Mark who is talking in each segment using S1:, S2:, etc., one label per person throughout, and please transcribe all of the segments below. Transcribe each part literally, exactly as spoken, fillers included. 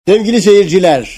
S1: Sevgili seyirciler,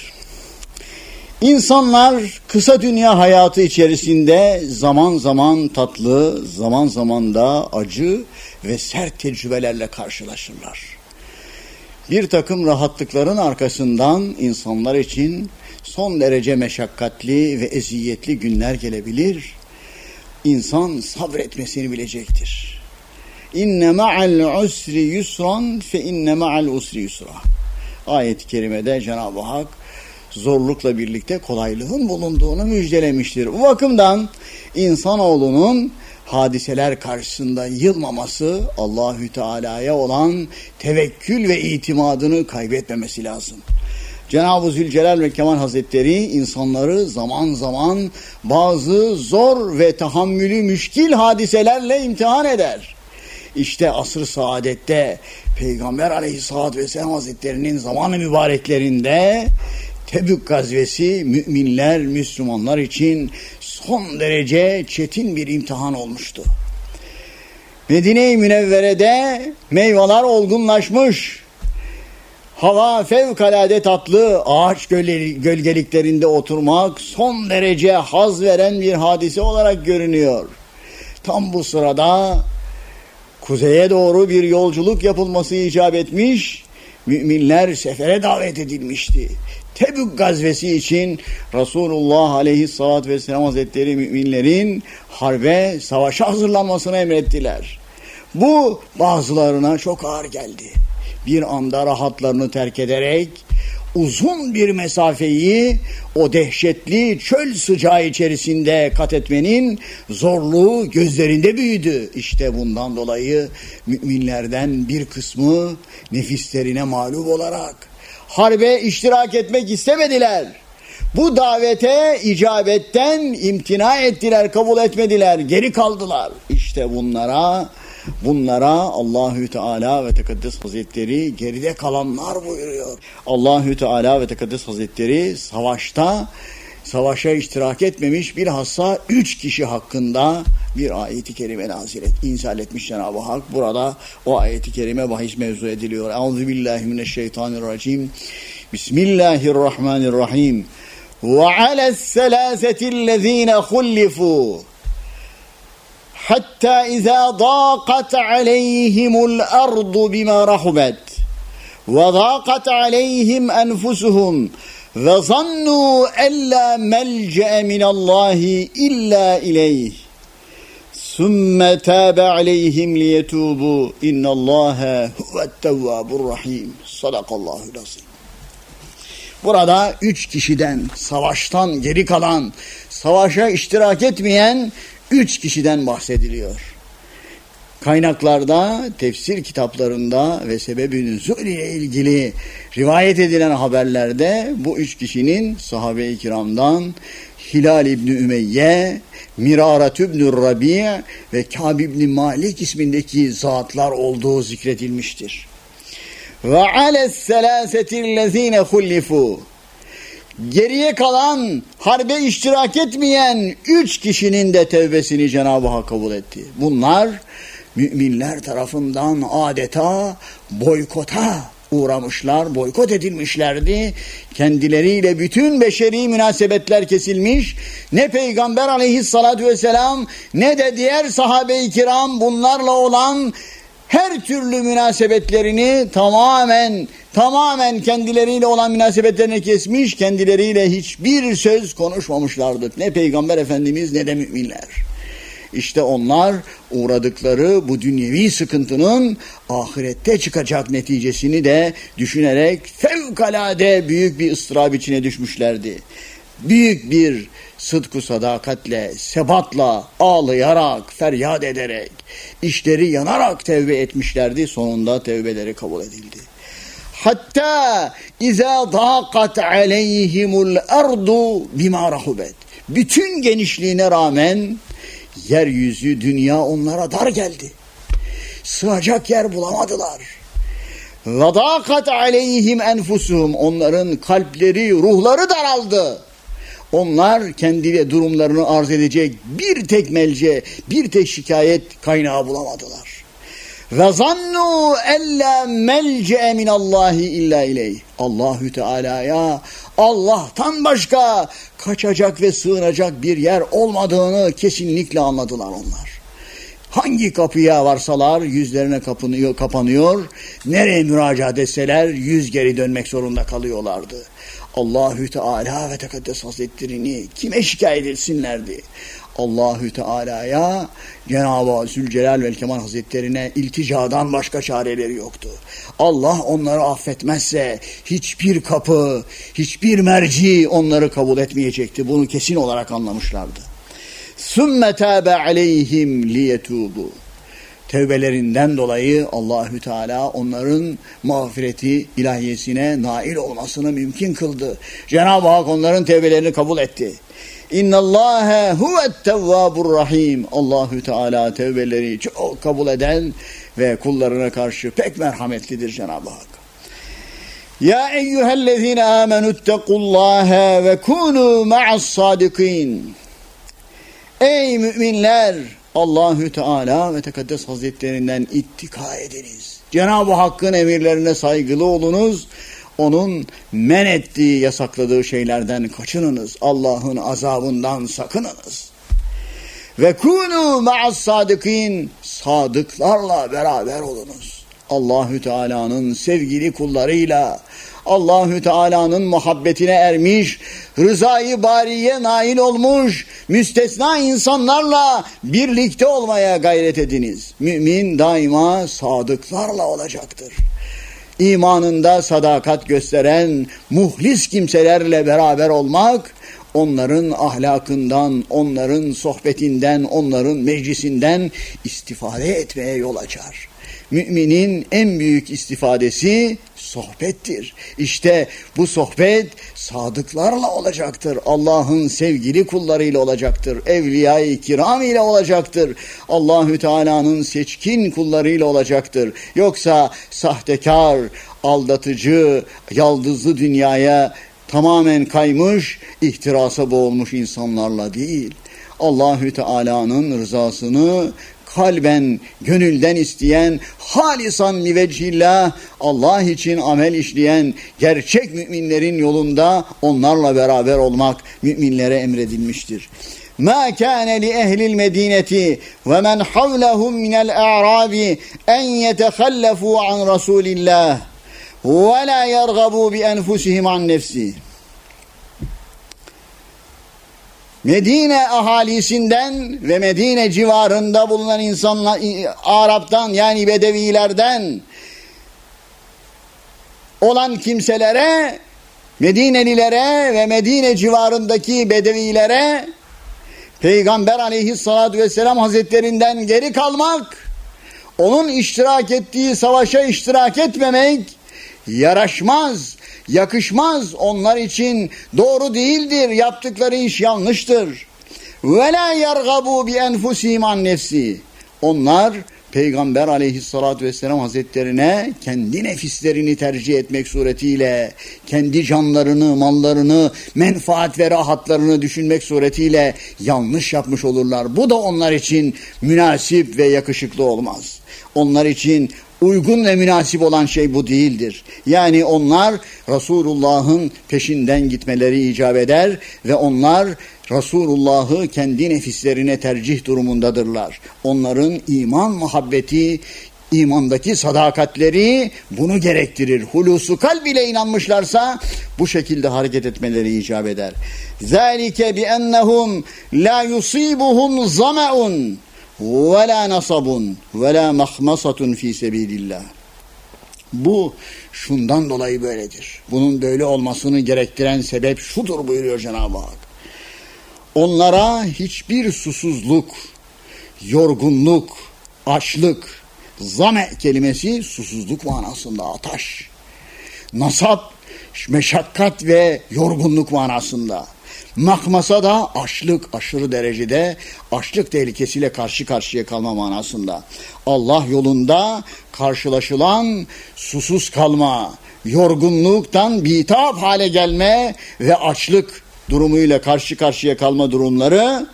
S1: insanlar kısa dünya hayatı içerisinde zaman zaman tatlı, zaman zaman da acı ve sert tecrübelerle karşılaşırlar. Bir takım rahatlıkların arkasından insanlar için son derece meşakkatli ve eziyetli günler gelebilir. İnsan sabretmesini bilecektir. İnne ma'al usri yusran fe inne ma'al usri yusra. Ayet-i kerimede Cenab-ı Hak zorlukla birlikte kolaylığın bulunduğunu müjdelemiştir. Bu bakımdan insanoğlunun hadiseler karşısında yılmaması, Allahü Teala'ya olan tevekkül ve itimadını kaybetmemesi lazım. Cenab-ı Zülcelal ve Kemal Hazretleri insanları zaman zaman bazı zor ve tahammülü müşkil hadiselerle imtihan eder. İşte asr-ı saadette Peygamber Aleyhisselatü Vesselam Hazretleri'nin zamanı mübareklerinde Tebük gazvesi müminler, Müslümanlar için son derece çetin bir imtihan olmuştu. Medine-i Münevvere'de meyveler olgunlaşmış, hava fevkalade tatlı, ağaç gölgeliklerinde oturmak son derece haz veren bir hadise olarak görünüyor. Tam bu sırada kuzeye doğru bir yolculuk yapılması icap etmiş, müminler sefere davet edilmişti. Tebük gazvesi için Resulullah Aleyhisselatü Vesselam Hazretleri müminlerin harbe, savaşa hazırlanmasını emrettiler. Bu bazılarına çok ağır geldi. Bir anda rahatlarını terk ederek uzun bir mesafeyi o dehşetli çöl sıcağı içerisinde kat etmenin zorluğu gözlerinde büyüdü. İşte bundan dolayı müminlerden bir kısmı nefislerine mağlup olarak harbe iştirak etmek istemediler. Bu davete icabetten imtina ettiler, kabul etmediler, geri kaldılar. İşte bunlara Bunlara Allahü Teala ve Tekaddes Hazretleri geride kalanlar buyuruyor. Allahü Teala ve Tekaddes Hazretleri savaşta, savaşa iştirak etmemiş bilhassa üç kişi hakkında bir ayet-i kerime nazil et, inzal etmiş Cenab-ı Hak. Burada o ayet-i kerime bahis mevzu ediliyor. Euzubillahimineşşeytanirracim. Bismillahirrahmanirrahim. Ve alesselâsetillezîne hullifû حتى إذا ضاقت عليهم الأرض بما رحبت وضاقت عليهم أنفسهم وظنوا أن لا ملجأ من الله إلا إليه ثم تاب عليهم ليتوبوا إن الله هو التواب الرحيم. Sadakallahu lazim. Burada üç kişiden, savaştan geri kalan, savaşa iştirak etmeyen üç kişiden bahsediliyor. Kaynaklarda, tefsir kitaplarında ve sebeb-i nüzul ile ilgili rivayet edilen haberlerde bu üç kişinin sahabe-i kiramdan Hilal İbni Ümeyye, Mirarat İbni Rabi' ve Kâb İbni Malik ismindeki zatlar olduğu zikredilmiştir. Ve alesselâsetillezîne hullifû. Geriye kalan, harbe iştirak etmeyen üç kişinin de tevbesini Cenab-ı Hak kabul etti. Bunlar müminler tarafından adeta boykota uğramışlar, boykot edilmişlerdi. Kendileriyle bütün beşeri münasebetler kesilmiş. Ne Peygamber Aleyhisselatü Vesselam ne de diğer sahabe-i kiram bunlarla olan her türlü münasebetlerini tamamen tamamen kendileriyle olan münasebetlerini kesmiş, kendileriyle hiçbir söz konuşmamışlardı. Ne Peygamber Efendimiz ne de müminler. İşte onlar uğradıkları bu dünyevi sıkıntının ahirette çıkacak neticesini de düşünerek fevkalade büyük bir ıstırap içine düşmüşlerdi. Büyük bir sıdk-ı sadakatle, sebatla, ağlayarak, feryat ederek, işleri yanarak tevbe etmişlerdi. Sonunda tevbeleri kabul edildi. Hatta izâ dâqat aleyhimul ardu bimâ rahubet. Bütün genişliğine rağmen yeryüzü, dünya onlara dar geldi. Sığacak yer bulamadılar. Ve dâqat aleyhim enfusuhum. Onların kalpleri, ruhları daraldı. Onlar kendi durumlarını arz edecek bir tek melce, bir tek şikayet kaynağı bulamadılar. Ve zannu ella melce'e minallahi illa ileyh. Allahü Teala'ya Allah'tan başka kaçacak ve sığınacak bir yer olmadığını kesinlikle anladılar onlar. Hangi kapıya varsalar yüzlerine kapanıyor, kapanıyor. Nereye müracaat etseler yüz geri dönmek zorunda kalıyorlardı. Allahü Teala ve Tekaddes Hazretlerini kime şikayet etsinlerdi? Allahü Teala'ya, Cenab-ı Zülcelal ve Kemal Hazretlerine ilticadan başka çareleri yoktu. Allah onları affetmezse hiçbir kapı, hiçbir merci onları kabul etmeyecekti. Bunu kesin olarak anlamışlardı. ثُمَّ تَابَ عَلَيْهِمْ لِيَتُوبُوا. Tevbelerinden dolayı Allahü Teala onların mağfireti ilahiyesine nail olmasını mümkün kıldı. Cenab-ı Hak onların tevbelerini kabul etti. İnnallâhe huve't-tevvâbur rahîm. Allahü Teala tevbeleri çok kabul eden ve kullarına karşı pek merhametlidir Cenab-ı Hak. Ya eyyühellezîne âmenüttequllâhe ve kûnû ma'as-sâdikîn. Ey müminler! Allahü Teala ve Tekaddes Hazretlerinden ittika ediniz. Cenab-ı Hakk'ın emirlerine saygılı olunuz. Onun men ettiği, yasakladığı şeylerden kaçınınız. Allah'ın azabından sakınınız. Ve kûnû ma'as-sâdikîn. Sadıklarla beraber olunuz. Allahü Teala'nın sevgili kullarıyla, Allahü Teala'nın muhabbetine ermiş, rızayı bariye nail olmuş, müstesna insanlarla birlikte olmaya gayret ediniz. Mümin daima sadıklarla olacaktır. İmanında sadakat gösteren muhlis kimselerle beraber olmak, onların ahlakından, onların sohbetinden, onların meclisinden istifade etmeye yol açar. Müminin en büyük istifadesi sohbettir. İşte bu sohbet sadıklarla olacaktır. Allah'ın sevgili kullarıyla olacaktır. Evliya-i kiram ile olacaktır. Allahü Teala'nın seçkin kullarıyla olacaktır. Yoksa sahtekar, aldatıcı, yaldızlı dünyaya tamamen kaymış, ihtirasa boğulmuş insanlarla değil. Allahü Teala'nın rızasını kalben, gönülden isteyen, halisan müveccihillah, Allah için amel işleyen gerçek müminlerin yolunda onlarla beraber olmak müminlere emredilmiştir. مَا كَانَ لِأَهْلِ الْمَد۪ينَةِ وَمَنْ حَوْلَهُمْ مِنَ الْاَعْرَابِ اَنْ يَتَخَلَّفُوا عَنْ رَسُولِ اللّٰهِ وَلَا يَرْغَبُوا بِأَنْفُسِهِمْ عَنْ نَفْسِهِ. Medine ahalisinden ve Medine civarında bulunan insanlar, Arap'tan yani Bedevilerden olan kimselere, Medinelilere ve Medine civarındaki Bedevilere Peygamber aleyhissalatü vesselam hazretlerinden geri kalmak, onun iştirak ettiği savaşa iştirak etmemek yaraşmaz, yakışmaz, onlar için doğru değildir, yaptıkları iş yanlıştır. وَلَا يَرْغَبُوا بِاَنْفُسِهِمْ عَنْ نَفْسِهِ. Onlar Peygamber aleyhissalatü vesselam hazretlerine kendi nefislerini tercih etmek suretiyle, kendi canlarını, mallarını, menfaat ve rahatlarını düşünmek suretiyle yanlış yapmış olurlar. Bu da onlar için münasip ve yakışıklı olmaz. Onlar için uygun ve münasip olan şey bu değildir. Yani onlar Resulullah'ın peşinden gitmeleri icap eder ve onlar Resulullah'ı kendi nefislerine tercih durumundadırlar. Onların iman muhabbeti, imandaki sadakatleri bunu gerektirir. Hulusu kalb ile inanmışlarsa bu şekilde hareket etmeleri icap eder. ذَٰلِكَ بِأَنَّهُمْ لَا يُصِيبُهُمْ زَمَعٌ وَلَا نَصَبٌ وَلَا مَخْمَصَةٌ ف۪ي سَب۪يلِ اللّٰهِ. Bu şundan dolayı böyledir. Bunun böyle olmasını gerektiren sebep şudur buyuruyor Cenab-ı Hak. Onlara hiçbir susuzluk, yorgunluk, açlık, zame kelimesi susuzluk manasında, ataş. Nasap, meşakkat ve yorgunluk manasında. Mahmasa da açlık, aşırı derecede açlık tehlikesiyle karşı karşıya kalma manasında. Allah yolunda karşılaşılan susuz kalma, yorgunluktan bitap hale gelme ve açlık durumuyla karşı karşıya kalma durumları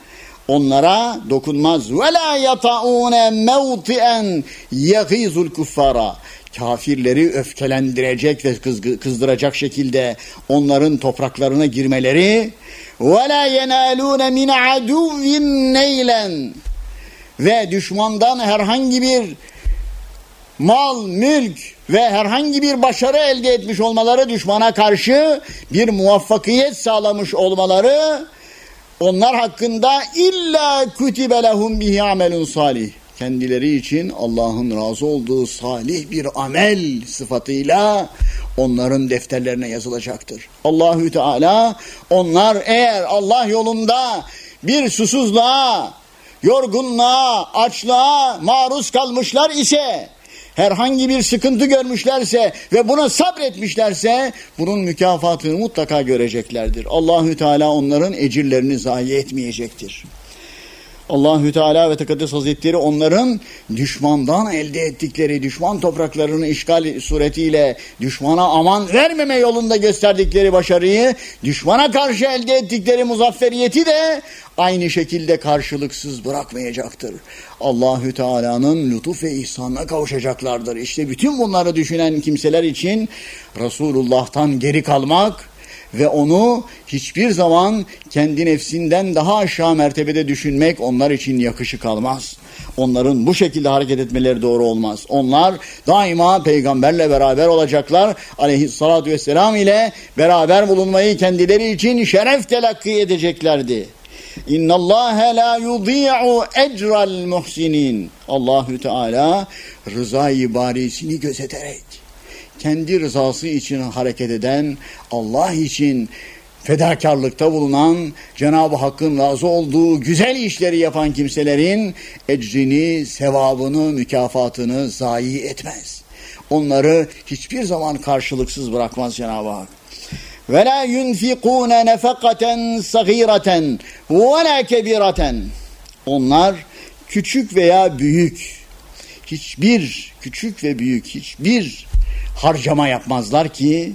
S1: onlara dokunmaz. Ve la yata'une mevti'en yagizul kuffara. Kafirleri öfkelendirecek ve kızdıracak şekilde onların topraklarına girmeleri, ve la yenalune min aduvin neylen, ve düşmandan herhangi bir mal, mülk ve herhangi bir başarı elde etmiş olmaları, düşmana karşı bir muvaffakiyet sağlamış olmaları, onlar hakkında illa kutibe lehum bihi amelun salih, kendileri için Allah'ın razı olduğu salih bir amel sıfatıyla onların defterlerine yazılacaktır. Allahü Teala, onlar eğer Allah yolunda bir susuzluğa, yorgunluğa, açlığa maruz kalmışlar ise, herhangi bir sıkıntı görmüşlerse ve buna sabretmişlerse, bunun mükafatını mutlaka göreceklerdir. Allahü Teala onların ecirlerini zayi etmeyecektir. Allahü Teala ve Tekaddes Hazretleri onların düşmandan elde ettikleri, düşman topraklarını işgal suretiyle düşmana aman vermeme yolunda gösterdikleri başarıyı, düşmana karşı elde ettikleri muzafferiyeti de aynı şekilde karşılıksız bırakmayacaktır. Allahü Teala'nın lütuf ve ihsanına kavuşacaklardır. İşte bütün bunları düşünen kimseler için Resulullah'tan geri kalmak ve onu hiçbir zaman kendi nefsinden daha aşağı mertebede düşünmek onlar için yakışık almaz. Onların bu şekilde hareket etmeleri doğru olmaz. Onlar daima peygamberle beraber olacaklar. Aleyhissalatu vesselam ile beraber bulunmayı kendileri için şeref telakki edeceklerdi. İnna Allah la yudî'u ecral muhsinin. Allahü Teala rızayı barisini gözeterek, kendi rızası için hareket eden, Allah için fedakarlıkta bulunan, Cenab-ı Hakk'ın razı olduğu güzel işleri yapan kimselerin ecrini, sevabını, mükafatını zayi etmez. Onları hiçbir zaman karşılıksız bırakmaz Cenab-ı Hak. وَلَا يُنْفِقُونَ نَفَقَةً صَغِيرَةً وَلَا كَبِيرَةً. Onlar küçük veya büyük, hiçbir küçük ve büyük hiçbir harcama yapmazlar ki,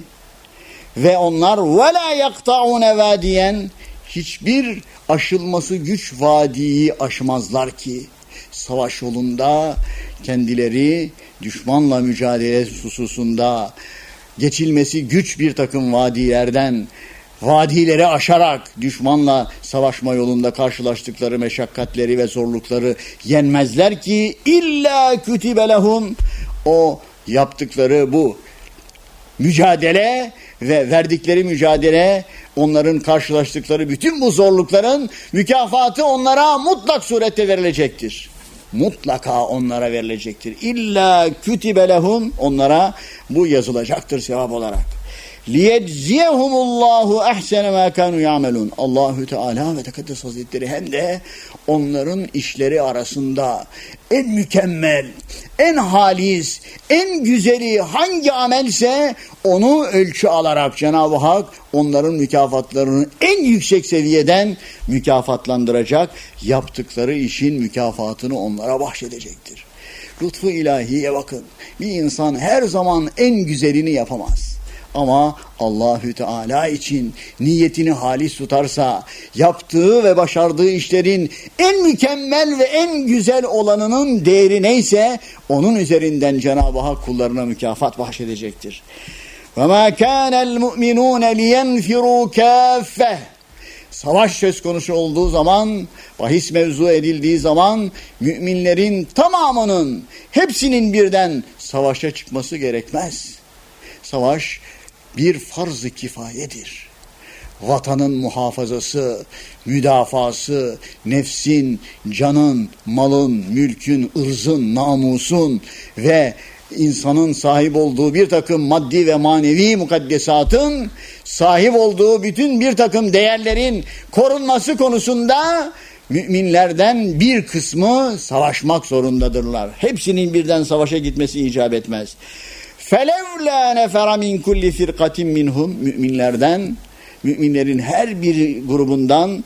S1: ve onlar وَلَا يَقْطَعُونَ وَادِيًا, hiçbir aşılması güç vadiyi aşmazlar ki, savaş yolunda kendileri düşmanla mücadele hususunda geçilmesi güç bir takım vadilerden, vadileri aşarak düşmanla savaşma yolunda karşılaştıkları meşakkatleri ve zorlukları yenmezler ki, illa kütibe lehum, o yaptıkları bu mücadele ve verdikleri mücadele, onların karşılaştıkları bütün bu zorlukların mükafatı onlara mutlak surette verilecektir. Mutlaka onlara verilecektir. İlla kütibe lehum, onlara bu yazılacaktır sevap olarak. liyecziyehumullahu ahsene ma kanu ya'melun. Allahü Teala ve Tekaddes Hazretleri hem de onların işleri arasında en mükemmel, en halis, en güzeli hangi amelse onu ölçü alarak Cenab-ı Hak onların mükafatlarını en yüksek seviyeden mükafatlandıracak, yaptıkları işin mükafatını onlara bahşedecektir. Lütfu ilahiye bakın. Bir insan her zaman en güzelini yapamaz. Ama Allahü Teala için niyetini halis tutarsa, yaptığı ve başardığı işlerin en mükemmel ve en güzel olanının değeri neyse, onun üzerinden Cenab-ı Hak kullarına mükafat bahşedecektir. وَمَا كَانَ الْمُؤْمِنُونَ لِيَنْفِرُوا كَافَّةً. Savaş söz konusu olduğu zaman, bahis mevzu edildiği zaman, müminlerin tamamının, hepsinin birden savaşa çıkması gerekmez. Savaş bir farz-ı kifayedir. Vatanın muhafazası, müdafası, nefsin, canın, malın, mülkün, ırzın, namusun ve insanın sahip olduğu bir takım maddi ve manevi mukaddesatın, sahip olduğu bütün bir takım değerlerin korunması konusunda müminlerden bir kısmı savaşmak zorundadırlar. Hepsinin birden savaşa gitmesi icap etmez. فَلَوْلَا نَفَرَ مِنْ كُلِّ فِرْقَةٍ مِنْهُمْ. Müminlerden, müminlerin her bir grubundan,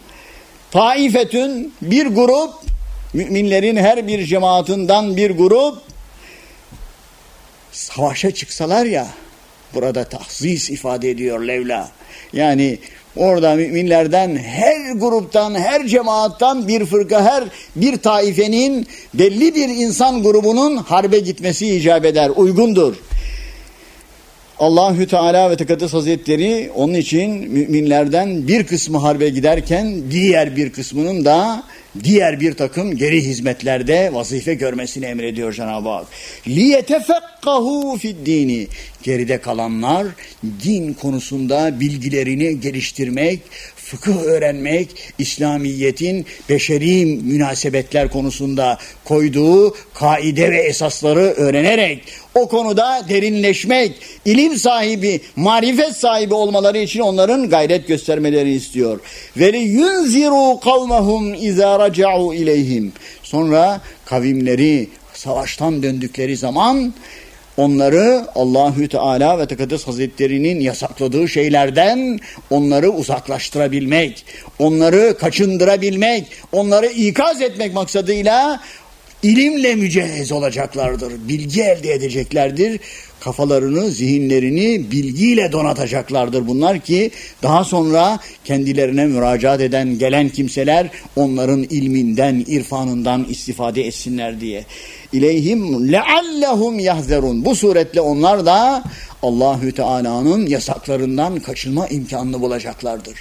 S1: taifetün, bir grup, müminlerin her bir cemaatinden bir grup savaşa çıksalar ya, burada tahsis ifade ediyor Levla. Yani Orada müminlerden, her gruptan, her cemaattan bir fırka, her bir taifenin, belli bir insan grubunun harbe gitmesi icap eder, uygundur. Allahü Teala ve Tekaddes Hazretleri onun için müminlerden bir kısmı harbe giderken diğer bir kısmının da diğer bir takım geri hizmetlerde vazife görmesini emrediyor Cenab-ı Hak. لِيَتَفَقَّهُ فِي الدِّينِ Geride kalanlar din konusunda bilgilerini geliştirmek, fıkıh öğrenmek, İslamiyet'in beşeri münasebetler konusunda koyduğu kaide ve esasları öğrenerek o konuda derinleşmek, ilim sahibi, marifet sahibi olmaları için onların gayret göstermelerini istiyor. وَلِيُنْزِرُوا قَوْمَهُمْ اِذَا رَجَعُوا اِلَيْهِمْ Sonra kavimleri savaştan döndükleri zaman onları Allahü Teala ve Tekaddes Hazretleri'nin yasakladığı şeylerden onları uzaklaştırabilmek, onları kaçındırabilmek, onları ikaz etmek maksadıyla ilimle mücehhez olacaklardır. Bilgi elde edeceklerdir. Kafalarını, zihinlerini bilgiyle donatacaklardır bunlar ki daha sonra kendilerine müracaat eden, gelen kimseler onların ilminden, irfanından istifade etsinler diye. İleyhim leallehum yahzerun. Bu suretle onlar da Allahü Teala'nın yasaklarından kaçınma imkanını bulacaklardır.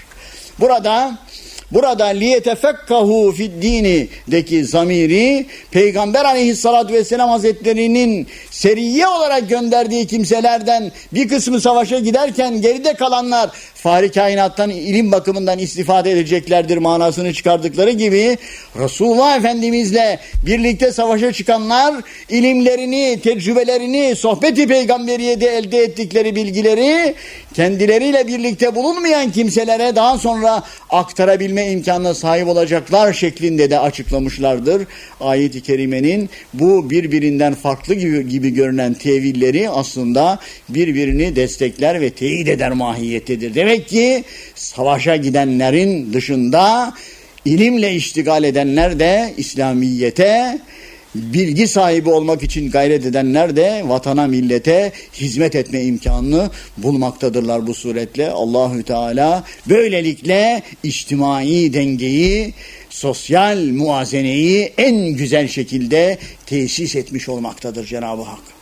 S1: Burada Burada liyetefekkahu fi'd-dini'deki zamiri Peygamber Aleyhisselatü Vesselam Hazretleri'nin seriye olarak gönderdiği kimselerden bir kısmı savaşa giderken geride kalanlar fahri kainattan ilim bakımından istifade edeceklerdir manasını çıkardıkları gibi Resulullah Efendimizle birlikte savaşa çıkanlar ilimlerini, tecrübelerini, sohbeti peygamberiyede elde ettikleri bilgileri kendileriyle birlikte bulunmayan kimselere daha sonra aktarabilme imkanına sahip olacaklar şeklinde de açıklamışlardır. Ayet-i Kerime'nin bu birbirinden farklı gibi, gibi görünen tevilleri aslında birbirini destekler ve teyit eder mahiyettedir. Demek ki savaşa gidenlerin dışında ilimle iştigal edenler de İslamiyet'e, bilgi sahibi olmak için gayret edenler de vatana, millete hizmet etme imkanını bulmaktadırlar bu suretle. Allahü Teala böylelikle içtimai dengeyi, sosyal muazeneyi en güzel şekilde tesis etmiş olmaktadır Cenab-ı Hak.